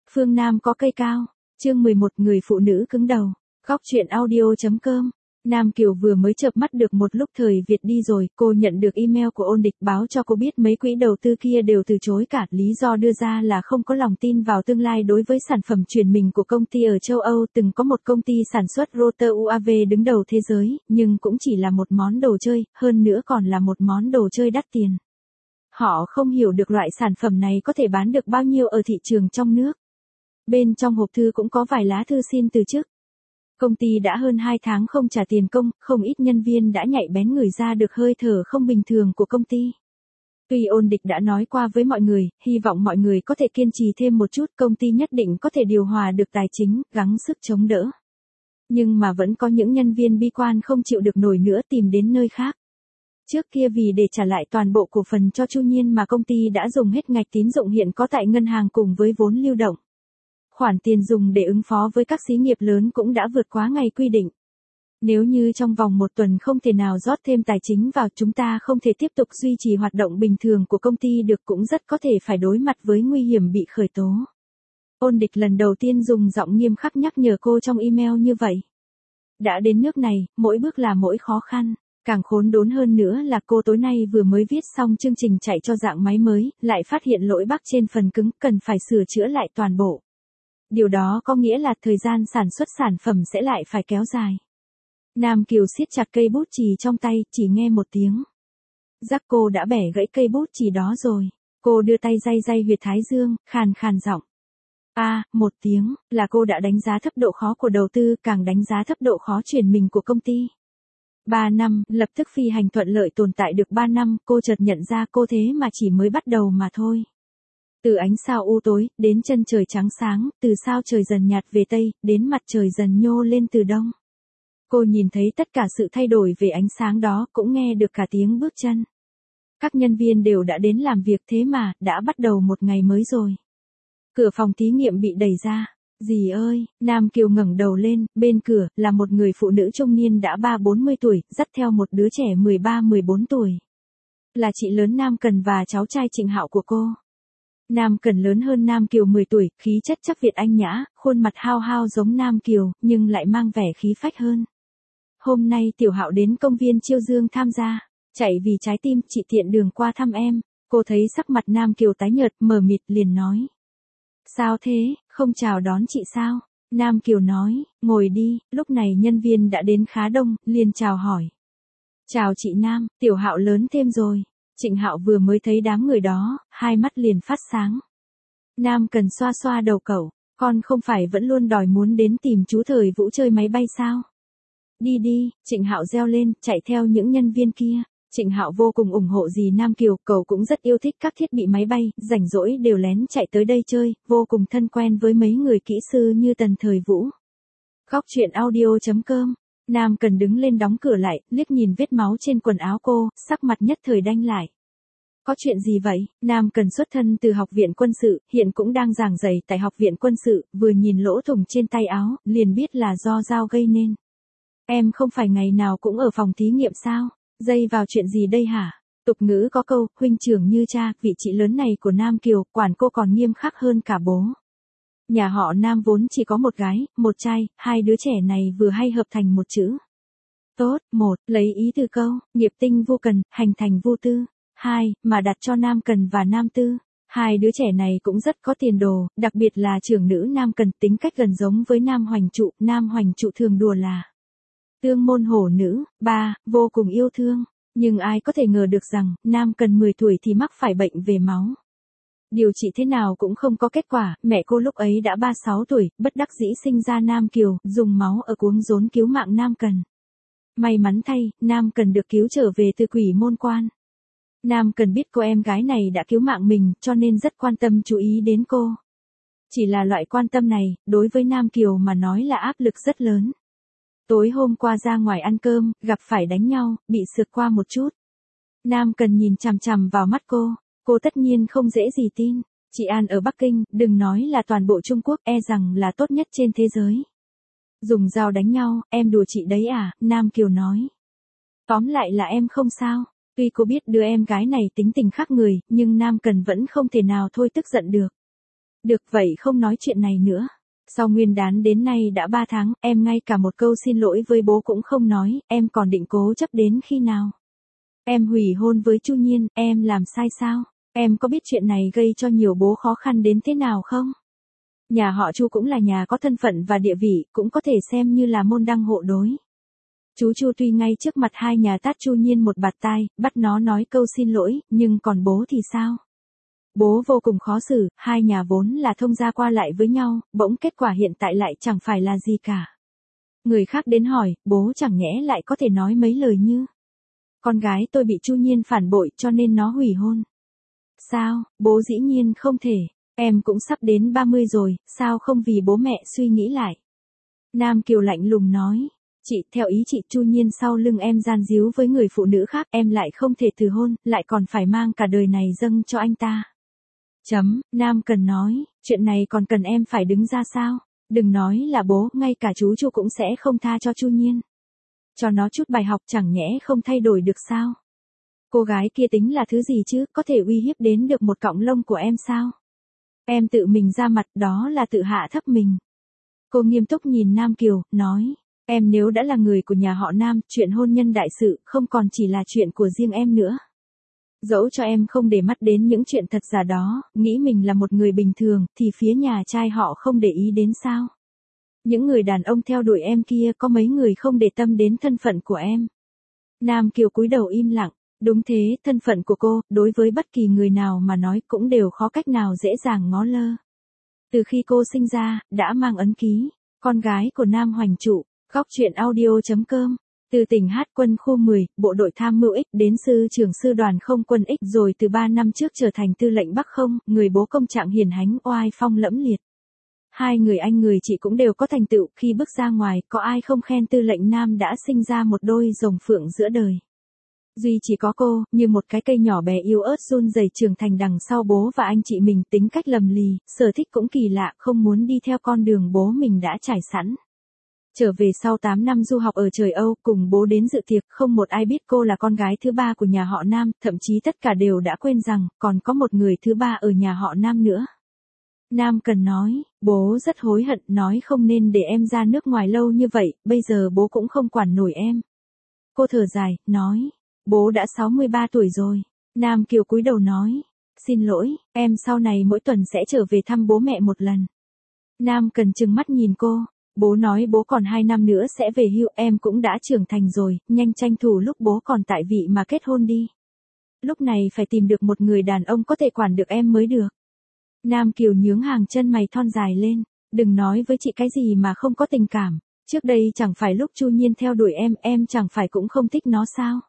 Phương Nam có cây cao. Chương 11 người phụ nữ cứng đầu. Góc truyện audio.com. Nam Kiều vừa mới chợp mắt được một lúc thời Việt đi rồi, cô nhận được email của Ôn Địch báo cho cô biết mấy quỹ đầu tư kia đều từ chối cả, lý do đưa ra là không có lòng tin vào tương lai đối với sản phẩm chuyển mình của công ty ở châu Âu. Từng có một công ty sản xuất router UAV đứng đầu thế giới, nhưng cũng chỉ là một món đồ chơi, hơn nữa còn là một món đồ chơi đắt tiền. Họ không hiểu được loại sản phẩm này có thể bán được bao nhiêu ở thị trường trong nước. Bên trong hộp thư cũng có vài lá thư xin từ chức. Công ty đã hơn 2 tháng không trả tiền công, không ít nhân viên đã nhạy bén ngửi ra được hơi thở không bình thường của công ty. Tuy Ôn Địch đã nói qua với mọi người, hy vọng mọi người có thể kiên trì thêm một chút, công ty nhất định có thể điều hòa được tài chính, gắng sức chống đỡ. Nhưng mà vẫn có những nhân viên bi quan không chịu được nổi nữa tìm đến nơi khác. Trước kia vì để trả lại toàn bộ cổ phần cho Chu Nhiên mà công ty đã dùng hết ngạch tín dụng hiện có tại ngân hàng cùng với vốn lưu động. Khoản tiền dùng để ứng phó với các xí nghiệp lớn cũng đã vượt quá ngày quy định. Nếu như trong vòng một tuần không thể nào rót thêm tài chính vào, chúng ta không thể tiếp tục duy trì hoạt động bình thường của công ty được, cũng rất có thể phải đối mặt với nguy hiểm bị khởi tố. Ôn Địch lần đầu tiên dùng giọng nghiêm khắc nhắc nhở cô trong email như vậy. Đã đến nước này, mỗi bước là mỗi khó khăn. Càng khốn đốn hơn nữa là cô tối nay vừa mới viết xong chương trình chạy cho dạng máy mới, lại phát hiện lỗi bug trên phần cứng, cần phải sửa chữa lại toàn bộ. Điều đó có nghĩa là thời gian sản xuất sản phẩm sẽ lại phải kéo dài. Nam Kiều siết chặt cây bút chì trong tay, chỉ nghe một tiếng. Rắc cô đã bẻ gãy cây bút chì đó rồi. Cô đưa tay day day huyệt thái dương, khàn khàn giọng. Một tiếng, là cô đã đánh giá thấp độ khó của đầu tư, càng đánh giá thấp độ khó chuyển mình của công ty. 3 năm, lập tức phi hành thuận lợi tồn tại được 3 năm, cô chợt nhận ra cô thế mà chỉ mới bắt đầu mà thôi. Từ ánh sao u tối, đến chân trời trắng sáng, từ sao trời dần nhạt về tây, đến mặt trời dần nhô lên từ đông. Cô nhìn thấy tất cả sự thay đổi về ánh sáng đó, cũng nghe được cả tiếng bước chân. Các nhân viên đều đã đến làm việc, thế mà, đã bắt đầu một ngày mới rồi. Cửa phòng thí nghiệm bị đẩy ra. Dì ơi, Nam Kiều ngẩng đầu lên, bên cửa, là một người phụ nữ trung niên đã 30-40 tuổi, dắt theo một đứa trẻ 13-14 tuổi. Là chị lớn Nam Cần và cháu trai Trịnh Hạo của cô. Nam Cần lớn hơn Nam Kiều 10 tuổi, khí chất chắc Việt anh nhã, khuôn mặt hao hao giống Nam Kiều, nhưng lại mang vẻ khí phách hơn. Hôm nay Tiểu Hạo đến công viên Chiêu Dương tham gia, chạy vì trái tim, chị tiện đường qua thăm em. Cô thấy sắc mặt Nam Kiều tái nhợt, mờ mịt liền nói. Sao thế, không chào đón chị sao? Nam Kiều nói, ngồi đi. Lúc này nhân viên đã đến khá đông, liền chào hỏi. Chào chị Nam, Tiểu Hạo lớn thêm rồi. Trịnh Hạo vừa mới thấy đám người đó, hai mắt liền phát sáng. Nam Cần xoa xoa đầu cậu, con không phải vẫn luôn đòi muốn đến tìm chú Thời Vũ chơi máy bay sao? Đi đi, Trịnh Hạo reo lên, chạy theo những nhân viên kia. Trịnh Hạo vô cùng ủng hộ dì Nam Kiều, cậu cũng rất yêu thích các thiết bị máy bay, rảnh rỗi đều lén chạy tới đây chơi, vô cùng thân quen với mấy người kỹ sư như Tần Thời Vũ. Góc truyện audio.com. Nam Cần đứng lên đóng cửa lại, liếc nhìn vết máu trên quần áo cô, sắc mặt nhất thời đanh lại. Có chuyện gì vậy? Nam Cần xuất thân từ học viện quân sự, hiện cũng đang giảng dạy tại học viện quân sự, vừa nhìn lỗ thủng trên tay áo, liền biết là do dao gây nên. Em không phải ngày nào cũng ở phòng thí nghiệm sao? Dây vào chuyện gì đây hả? Tục ngữ có câu, huynh trưởng như cha, vị chị lớn này của Nam Kiều, quản cô còn nghiêm khắc hơn cả bố. Nhà họ Nam vốn chỉ có một gái, một trai, hai đứa trẻ này vừa hay hợp thành một chữ. Tốt, 1, lấy ý từ câu, nghiệp tinh vô cần, hành thành vô tư. 2, mà đặt cho Nam Cần và Nam Tư. Hai đứa trẻ này cũng rất có tiền đồ, đặc biệt là trưởng nữ Nam Cần, tính cách gần giống với Nam Hoành Trụ thường đùa là tương môn hổ nữ. 3, vô cùng yêu thương. Nhưng ai có thể ngờ được rằng, Nam Cần 10 tuổi thì mắc phải bệnh về máu. Điều trị thế nào cũng không có kết quả, mẹ cô lúc ấy đã 36 tuổi, bất đắc dĩ sinh ra Nam Kiều, dùng máu ở cuống rốn cứu mạng Nam Cần. May mắn thay, Nam Cần được cứu trở về từ quỷ môn quan. Nam Cần biết cô em gái này đã cứu mạng mình, cho nên rất quan tâm chú ý đến cô. Chỉ là loại quan tâm này, đối với Nam Kiều mà nói là áp lực rất lớn. Tối hôm qua ra ngoài ăn cơm, gặp phải đánh nhau, bị sượt qua một chút. Nam Cần nhìn chằm chằm vào mắt cô tất nhiên không dễ gì tin. Chị An ở Bắc Kinh, đừng nói là toàn bộ Trung Quốc, e rằng là tốt nhất trên thế giới. Dùng dao đánh nhau, em đùa chị đấy à? Nam Kiều nói. Tóm lại là em không sao. Tuy cô biết đứa em gái này tính tình khác người, nhưng Nam Cần vẫn không thể nào thôi tức giận được. Được vậy không nói chuyện này nữa. Sau Nguyên đán đến nay đã 3 tháng, em ngay cả một câu xin lỗi với bố cũng không nói, em còn định cố chấp đến khi nào? Em hủy hôn với Chu Nhiên, em làm sai sao? Em có biết chuyện này gây cho nhiều bố khó khăn đến thế nào không? Nhà họ Chu cũng là nhà có thân phận và địa vị, cũng có thể xem như là môn đăng hộ đối. Chú Chu tuy ngay trước mặt hai nhà tát Chu Nhiên một bạt tai, bắt nó nói câu xin lỗi, nhưng còn bố thì sao? Bố vô cùng khó xử, hai nhà vốn là thông gia qua lại với nhau, bỗng kết quả hiện tại lại chẳng phải là gì cả. Người khác đến hỏi, bố chẳng nhẽ lại có thể nói mấy lời như: con gái tôi bị Chu Nhiên phản bội cho nên nó hủy hôn. Sao, bố dĩ nhiên không thể, em cũng sắp đến 30 rồi, sao không vì bố mẹ suy nghĩ lại? Nam Kiều lạnh lùng nói, chị, theo ý chị Chu Nhiên sau lưng em gian díu với người phụ nữ khác, em lại không thể từ hôn, lại còn phải mang cả đời này dâng cho anh ta. Nam Cần nói, chuyện này còn cần em phải đứng ra sao? Đừng nói là bố, ngay cả chú Chu cũng sẽ không tha cho Chu Nhiên. Cho nó chút bài học chẳng nhẽ không thay đổi được sao? Cô gái kia tính là thứ gì chứ, có thể uy hiếp đến được một cọng lông của em sao? Em tự mình ra mặt, đó là tự hạ thấp mình. Cô nghiêm túc nhìn Nam Kiều, nói, em nếu đã là người của nhà họ Nam, chuyện hôn nhân đại sự không còn chỉ là chuyện của riêng em nữa. Dẫu cho em không để mắt đến những chuyện thật giả đó, nghĩ mình là một người bình thường, thì phía nhà trai họ không để ý đến sao? Những người đàn ông theo đuổi em kia có mấy người không để tâm đến thân phận của em? Nam Kiều cúi đầu im lặng, đúng thế, thân phận của cô, đối với bất kỳ người nào mà nói cũng đều khó cách nào dễ dàng ngó lơ. Từ khi cô sinh ra, đã mang ấn ký, con gái của Nam Hoành Trụ, góc truyện audio.com. Từ tỉnh Hát quân khu 10, bộ đội tham mưu X đến sư trưởng sư đoàn không quân X, rồi từ 3 năm trước trở thành tư lệnh Bắc không, người bố công trạng hiền hánh oai phong lẫm liệt. Hai người anh người chị cũng đều có thành tựu, khi bước ra ngoài, có ai không khen tư lệnh Nam đã sinh ra một đôi rồng phượng giữa đời. Duy chỉ có cô, như một cái cây nhỏ bé yếu ớt run rẩy trưởng thành đằng sau bố và anh chị mình, tính cách lầm lì, sở thích cũng kỳ lạ, không muốn đi theo con đường bố mình đã trải sẵn. Trở về sau 8 năm du học ở trời Âu, cùng bố đến dự tiệc, không một ai biết cô là con gái thứ ba của nhà họ Nam, thậm chí tất cả đều đã quên rằng, còn có một người thứ ba ở nhà họ Nam nữa. Nam Cần nói, bố rất hối hận, nói không nên để em ra nước ngoài lâu như vậy, bây giờ bố cũng không quản nổi em. Cô thở dài, nói, bố đã 63 tuổi rồi. Nam Kiều cúi đầu nói, xin lỗi, em sau này mỗi tuần sẽ trở về thăm bố mẹ một lần. Nam Cần trừng mắt nhìn cô, bố nói bố còn 2 năm nữa sẽ về hưu, em cũng đã trưởng thành rồi, nhanh tranh thủ lúc bố còn tại vị mà kết hôn đi. Lúc này phải tìm được một người đàn ông có thể quản được em mới được. Nam Kiều nhướng hàng chân mày thon dài lên, đừng nói với chị cái gì mà không có tình cảm, trước đây chẳng phải lúc Chu Nhiên theo đuổi em chẳng phải cũng không thích nó sao?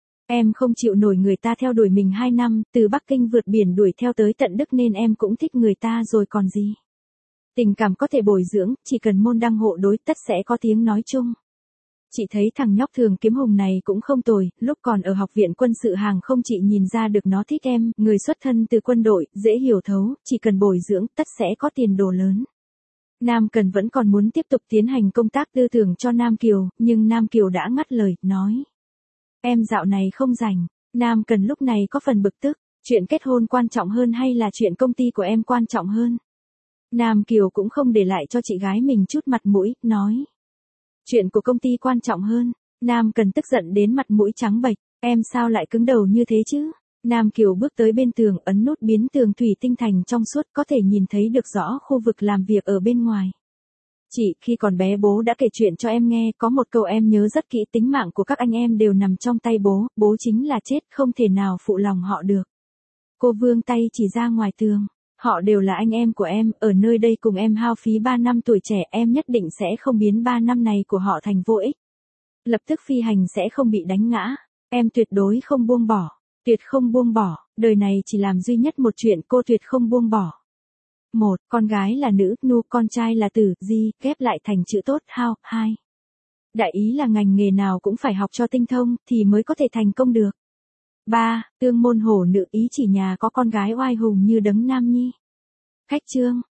Em không chịu nổi người ta theo đuổi mình 2 năm, từ Bắc Kinh vượt biển đuổi theo tới tận Đức nên em cũng thích người ta rồi còn gì. Tình cảm có thể bồi dưỡng, chỉ cần môn đăng hộ đối tất sẽ có tiếng nói chung. Chị thấy thằng nhóc Thường Kiếm Hùng này cũng không tồi, lúc còn ở học viện quân sự hàng không chị nhìn ra được nó thích em, người xuất thân từ quân đội, dễ hiểu thấu, chỉ cần bồi dưỡng tất sẽ có tiền đồ lớn. Nam Cần vẫn còn muốn tiếp tục tiến hành công tác tư tưởng cho Nam Kiều, nhưng Nam Kiều đã ngắt lời, nói. Em dạo này không rảnh. Nam Cần lúc này có phần bực tức, chuyện kết hôn quan trọng hơn hay là chuyện công ty của em quan trọng hơn? Nam Kiều cũng không để lại cho chị gái mình chút mặt mũi, nói. Chuyện của công ty quan trọng hơn. Nam Cần tức giận đến mặt mũi trắng bệch, em sao lại cứng đầu như thế chứ? Nam Kiều bước tới bên tường, ấn nút biến tường thủy tinh thành trong suốt, có thể nhìn thấy được rõ khu vực làm việc ở bên ngoài. Chị, khi còn bé bố đã kể chuyện cho em nghe, có một câu em nhớ rất kỹ, tính mạng của các anh em đều nằm trong tay bố chính là chết, không thể nào phụ lòng họ được. Cô vươn tay chỉ ra ngoài tường, họ đều là anh em của em, ở nơi đây cùng em hao phí 3 năm tuổi trẻ, em nhất định sẽ không biến 3 năm này của họ thành vô ích. Lập tức phi hành sẽ không bị đánh ngã, em tuyệt đối không buông bỏ, tuyệt không buông bỏ, đời này chỉ làm duy nhất một chuyện, cô tuyệt không buông bỏ. 1. Con gái là nữ, nu, con trai là tử, di, ghép lại thành chữ tốt, hao. 2. Đại ý là ngành nghề nào cũng phải học cho tinh thông, thì mới có thể thành công được. 3. Tương môn hổ nữ, ý chỉ nhà có con gái oai hùng như đấng Nam Nhi. Khách chương.